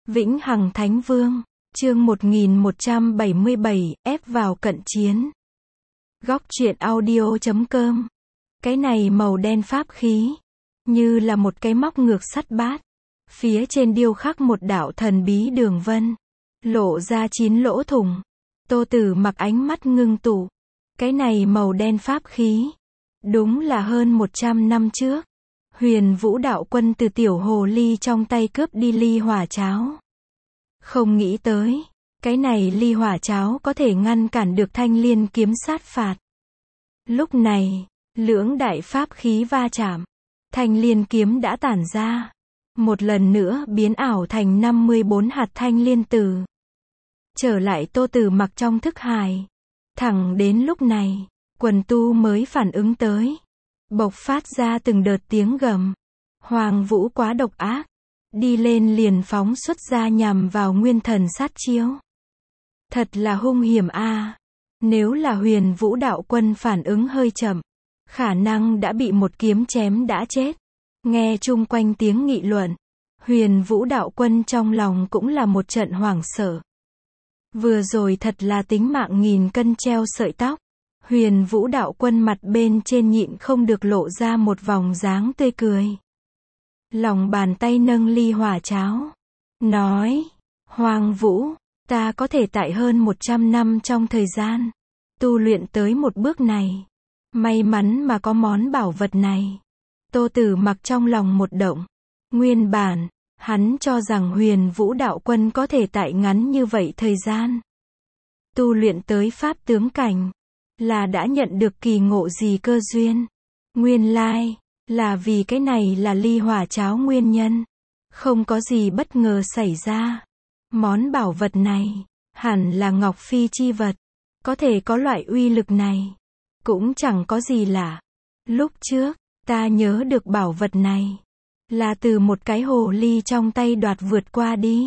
Vĩnh Hằng Thánh Vương, chương 1177, ép vào cận chiến. Góc truyện audio.com. Cái này màu đen pháp khí, như là một cái móc ngược sắt bát. Phía trên điêu khắc một đạo thần bí đường vân, lộ ra 9 lỗ thủng. Tô Tử Mặc ánh mắt ngưng tụ. Cái này màu đen pháp khí, đúng là hơn 100 năm trước, Huyền Vũ đạo quân từ tiểu hồ ly trong tay cướp đi ly hỏa cháo. Không nghĩ tới, cái này ly hỏa cháo có thể ngăn cản được thanh liên kiếm sát phạt. Lúc này, lưỡng đại pháp khí va chạm, thanh liên kiếm đã tản ra, một lần nữa biến ảo thành 54 hạt thanh liên tử. Trở lại Tô Tử Mặc trong thức hải. Thẳng đến lúc này, quần tu mới phản ứng tới. Bộc phát ra từng đợt tiếng gầm. Hoàng Vũ quá độc ác. Đi lên liền phóng xuất ra nhằm vào nguyên thần sát chiếu. Thật là hung hiểm a. Nếu là Huyền Vũ đạo quân phản ứng hơi chậm, khả năng đã bị một kiếm chém đã chết. Nghe chung quanh tiếng nghị luận, Huyền Vũ đạo quân trong lòng cũng là một trận hoảng sợ. Vừa rồi thật là tính mạng nghìn cân treo sợi tóc. Huyền Vũ đạo quân mặt bên trên nhịn không được lộ ra một vòng dáng tươi cười. Lòng bàn tay nâng ly hỏa cháo. Nói, Hoàng Vũ, ta có thể tại hơn 100 năm trong thời gian, tu luyện tới một bước này. May mắn mà có món bảo vật này. Tô Tử Mặc trong lòng một động. Nguyên bản, hắn cho rằng Huyền Vũ đạo quân có thể tại ngắn như vậy thời gian tu luyện tới pháp tướng cảnh, là đã nhận được kỳ ngộ gì cơ duyên. Nguyên lai, là vì cái này là ly hỏa cháo nguyên nhân. Không có gì bất ngờ xảy ra. Món bảo vật này, hẳn là Ngọc Phi chi vật. Có thể có loại uy lực này, cũng chẳng có gì lạ. Lúc trước, ta nhớ được bảo vật này là từ một cái hồ ly trong tay đoạt vượt qua đi.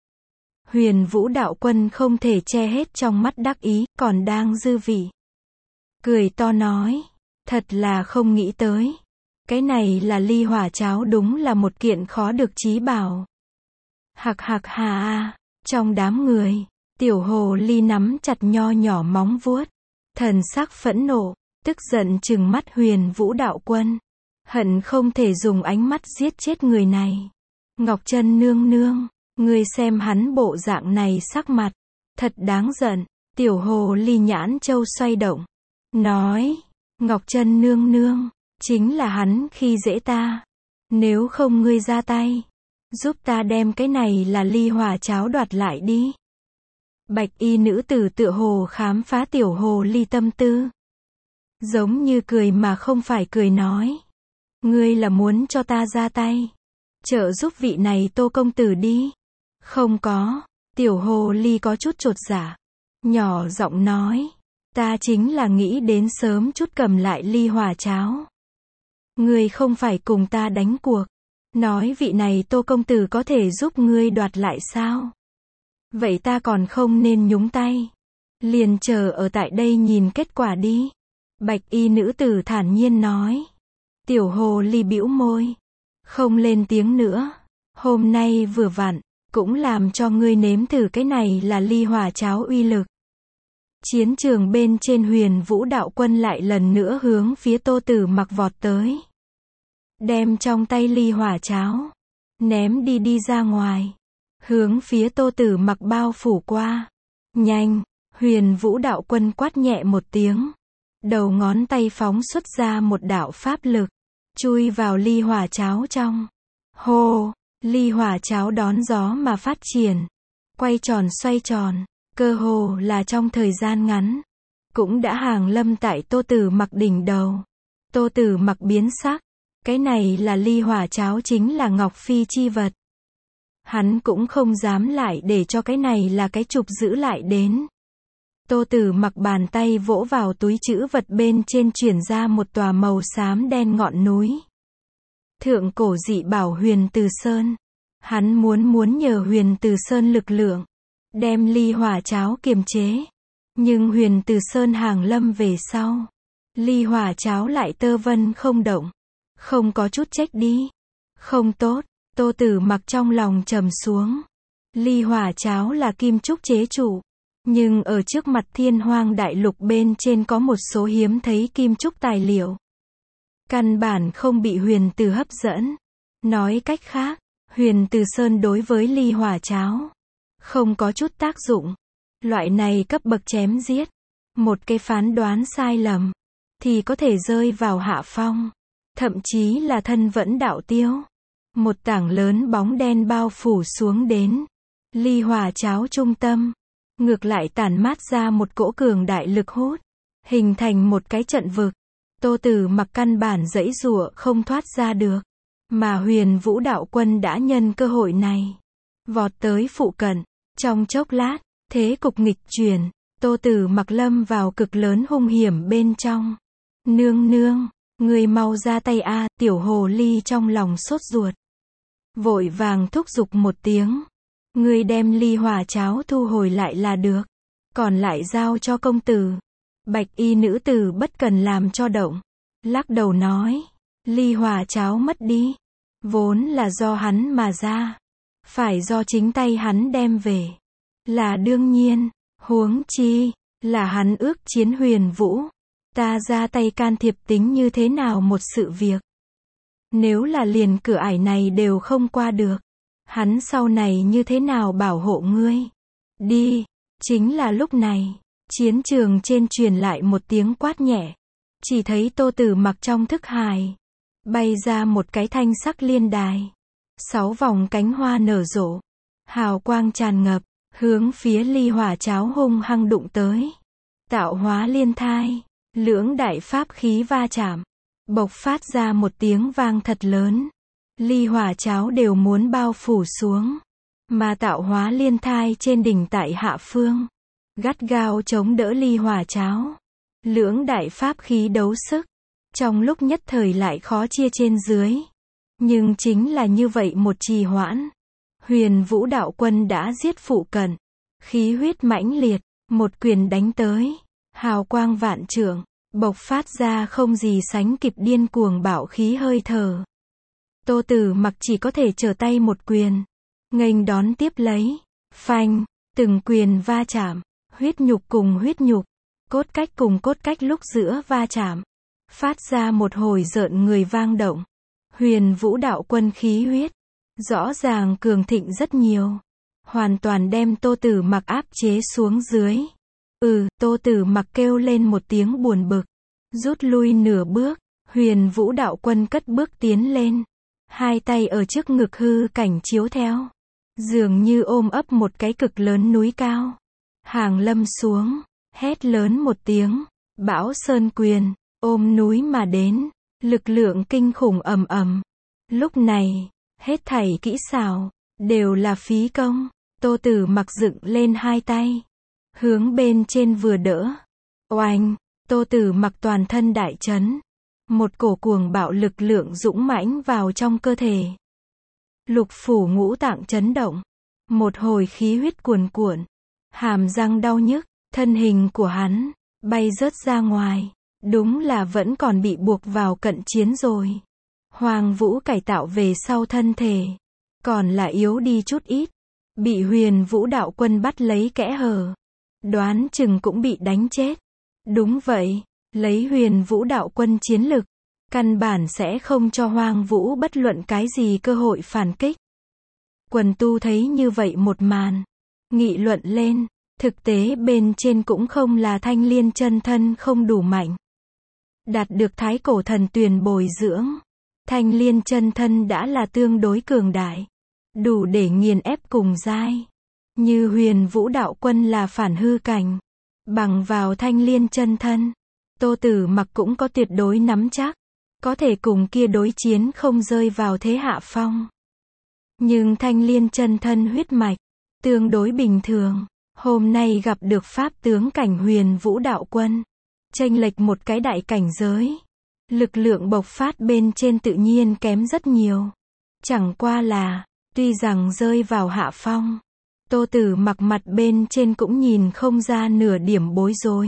Huyền Vũ đạo quân không thể che hết trong mắt đắc ý, còn đang dư vị. Cười to nói, thật là không nghĩ tới. Cái này là ly hỏa cháo, đúng là một kiện khó được chí bảo. Hạc hạc hà a. Trong đám người, tiểu hồ ly nắm chặt nho nhỏ móng vuốt, thần sắc phẫn nộ, tức giận trừng mắt Huyền Vũ đạo quân. Hận không thể dùng ánh mắt giết chết người này. Ngọc Chân nương nương, ngươi xem hắn bộ dạng này sắc mặt, thật đáng giận. Tiểu hồ ly nhãn châu xoay động, nói, Ngọc Chân nương nương, chính là hắn khi dễ ta. Nếu không ngươi ra tay, giúp ta đem cái này là ly hỏa cháo đoạt lại đi. Bạch y nữ tử tựa hồ khám phá tiểu hồ ly tâm tư. Giống như cười mà không phải cười nói. Ngươi là muốn cho ta ra tay, trợ giúp vị này Tô công tử đi. Không có. Tiểu hồ ly có chút chột dạ, nhỏ giọng nói, ta chính là nghĩ đến sớm chút cầm lại ly hỏa cháo. Ngươi không phải cùng ta đánh cuộc, nói vị này Tô công tử có thể giúp ngươi đoạt lại sao? Vậy ta còn không nên nhúng tay, liền chờ ở tại đây nhìn kết quả đi. Bạch y nữ tử thản nhiên nói. Tiểu hồ ly bĩu môi, không lên tiếng nữa. Hôm nay vừa vặn, cũng làm cho ngươi nếm thử cái này là ly hỏa cháo uy lực. Chiến trường bên trên Huyền Vũ đạo quân lại lần nữa hướng phía Tô Tử Mặc vọt tới. Đem trong tay ly hỏa cháo, ném đi ra ngoài. Hướng phía Tô Tử Mặc bao phủ qua. Nhanh, Huyền Vũ đạo quân quát nhẹ một tiếng. Đầu ngón tay phóng xuất ra một đạo pháp lực, chui vào ly hỏa cháo trong. Hô, ly hỏa cháo đón gió mà phát triển, quay tròn xoay tròn, cơ hồ là trong thời gian ngắn, cũng đã hàng lâm tại Tô Tử Mặc đỉnh đầu. Tô Tử Mặc biến sắc, cái này là ly hỏa cháo, chính là Ngọc Phi chi vật. Hắn cũng không dám lại để cho cái này là cái trục giữ lại đến. Tô Tử Mặc bàn tay vỗ vào túi trữ vật bên trên, chuyển ra một tòa màu xám đen ngọn núi. Thượng cổ dị bảo Huyền Từ Sơn. Hắn muốn nhờ Huyền Từ Sơn lực lượng, đem ly hỏa cháo kiềm chế. Nhưng Huyền Từ Sơn hàng lâm về sau, ly hỏa cháo lại tơ vân không động. Không có chút trách đi. Không tốt. Tô Tử Mặc trong lòng trầm xuống. Ly hỏa cháo là kim trúc chế trụ. Nhưng ở trước mặt Thiên Hoang đại lục bên trên có một số hiếm thấy kim trúc tài liệu. Căn bản không bị huyền từ hấp dẫn. Nói cách khác, huyền từ sơn đối với ly hỏa cháo không có chút tác dụng. Loại này cấp bậc chém giết, một cái phán đoán sai lầm thì có thể rơi vào hạ phong, thậm chí là thân vẫn đạo tiêu. Một tảng lớn bóng đen bao phủ xuống đến ly hỏa cháo trung tâm, ngược lại tản mát ra một cỗ cường đại lực hút, hình thành một cái trận vực. Tô Tử Mặc căn bản giãy giụa không thoát ra được, mà Huyền Vũ đạo quân đã nhân cơ hội này vọt tới phụ cận. Trong chốc lát, thế cục nghịch chuyển, Tô Tử Mặc lâm vào cực lớn hung hiểm bên trong. Nương nương, người mau ra tay a, tiểu hồ ly trong lòng sốt ruột, vội vàng thúc giục một tiếng. Người đem ly hỏa cháo thu hồi lại là được, còn lại giao cho công tử. Bạch y nữ tử bất cần làm cho động, lắc đầu nói, ly hỏa cháo mất đi, vốn là do hắn mà ra, phải do chính tay hắn đem về, là đương nhiên, huống chi là hắn ước chiến Huyền Vũ, ta ra tay can thiệp tính như thế nào một sự việc. Nếu là liền cửa ải này đều không qua được, hắn sau này như thế nào bảo hộ ngươi? Đi. Chính là lúc này, chiến trường trên truyền lại một tiếng quát nhẹ. Chỉ thấy Tô Tử Mặc trong thức hài bay ra một cái thanh sắc liên đài. 6 vòng cánh hoa nở rộ, hào quang tràn ngập, hướng phía ly hỏa cháo hung hăng đụng tới. Tạo hóa liên thai, lưỡng đại pháp khí va chạm, bộc phát ra một tiếng vang thật lớn. Ly hỏa cháo đều muốn bao phủ xuống, mà tạo hóa liên thai trên đỉnh tại hạ phương, gắt gao chống đỡ ly hỏa cháo. Lưỡng đại pháp khí đấu sức, trong lúc nhất thời lại khó chia trên dưới. Nhưng chính là như vậy một trì hoãn, Huyền Vũ đạo quân đã giết phụ cận, khí huyết mãnh liệt, một quyền đánh tới, hào quang vạn trượng, bộc phát ra không gì sánh kịp điên cuồng bạo khí hơi thở. Tô Tử Mặc chỉ có thể trở tay một quyền, nghênh đón tiếp lấy, phanh, từng quyền va chạm, huyết nhục cùng huyết nhục, cốt cách cùng cốt cách lúc giữa va chạm, phát ra một hồi rợn người vang động. Huyền Vũ đạo quân khí huyết rõ ràng cường thịnh rất nhiều, hoàn toàn đem Tô Tử Mặc áp chế xuống dưới. Tô Tử Mặc kêu lên một tiếng buồn bực, rút lui nửa bước. Huyền Vũ đạo quân cất bước tiến lên, hai tay ở trước ngực hư cảnh chiếu theo, dường như ôm ấp một cái cực lớn núi cao. Hàng lâm xuống, hét lớn một tiếng, Bão Sơn quyền, ôm núi mà đến, lực lượng kinh khủng ầm ầm. Lúc này, hết thảy kỹ xảo đều là phí công. Tô Tử Mặc dựng lên hai tay, hướng bên trên vừa đỡ. Oanh, Tô Tử Mặc toàn thân đại chấn, một cổ cuồng bạo lực lượng dũng mãnh vào trong cơ thể. Lục phủ ngũ tạng chấn động, một hồi khí huyết cuồn cuộn, hàm răng đau nhức, thân hình của hắn bay rớt ra ngoài, đúng là vẫn còn bị buộc vào cận chiến rồi. Hoàng Vũ cải tạo về sau thân thể, còn là yếu đi chút ít, bị Huyền Vũ đạo quân bắt lấy kẽ hở, đoán chừng cũng bị đánh chết. Đúng vậy, lấy Huyền Vũ đạo quân chiến lực, căn bản sẽ không cho Hoàng Vũ bất luận cái gì cơ hội phản kích. Quần tu thấy như vậy một màn, nghị luận lên, thực tế bên trên cũng không là Thanh Liên chân thân không đủ mạnh. Đạt được Thái Cổ Thần Tuyền bồi dưỡng, Thanh Liên chân thân đã là tương đối cường đại, đủ để nghiền ép cùng giai. Như Huyền Vũ đạo quân là phản hư cảnh, bằng vào Thanh Liên chân thân, Tô Tử Mặc cũng có tuyệt đối nắm chắc, có thể cùng kia đối chiến không rơi vào thế hạ phong. Nhưng Thanh Liên chân thân huyết mạch tương đối bình thường, hôm nay gặp được pháp tướng cảnh Huyền Vũ đạo quân, chênh lệch một cái đại cảnh giới, lực lượng bộc phát bên trên tự nhiên kém rất nhiều. Chẳng qua là, tuy rằng rơi vào hạ phong, Tô Tử Mặc mặt bên trên cũng nhìn không ra nửa điểm bối rối.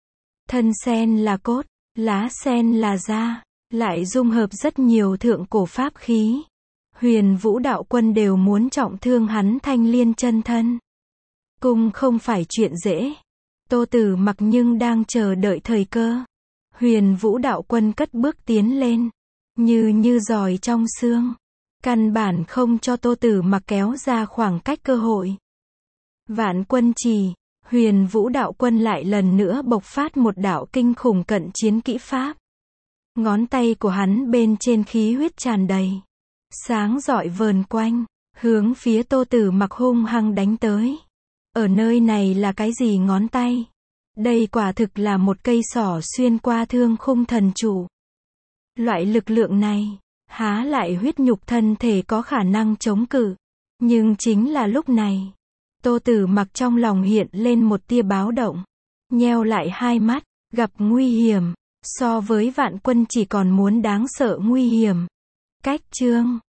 Thân sen là cốt, lá sen là da, lại dung hợp rất nhiều thượng cổ pháp khí. Huyền Vũ đạo quân đều muốn trọng thương hắn Thanh Liên chân thân. Cung không phải chuyện dễ. Tô Tử Mặc nhưng đang chờ đợi thời cơ. Huyền Vũ đạo quân cất bước tiến lên, như giòi trong xương, căn bản không cho Tô Tử Mặc kéo ra khoảng cách cơ hội. Vạn Quân Trì, Huyền Vũ đạo quân lại lần nữa bộc phát một đạo kinh khủng cận chiến kỹ pháp. Ngón tay của hắn bên trên khí huyết tràn đầy, sáng rọi vờn quanh, hướng phía Tô Tử Mặc hung hăng đánh tới. Ở nơi này là cái gì ngón tay? Đây quả thực là một cây xỏ xuyên qua thương khung thần trụ. Loại lực lượng này, há lại huyết nhục thân thể có khả năng chống cự. Nhưng chính là lúc này, Tô Tử Mặc trong lòng hiện lên một tia báo động. Nheo lại hai mắt, gặp nguy hiểm, so với Vạn Quân chỉ còn muốn đáng sợ nguy hiểm. Cách chương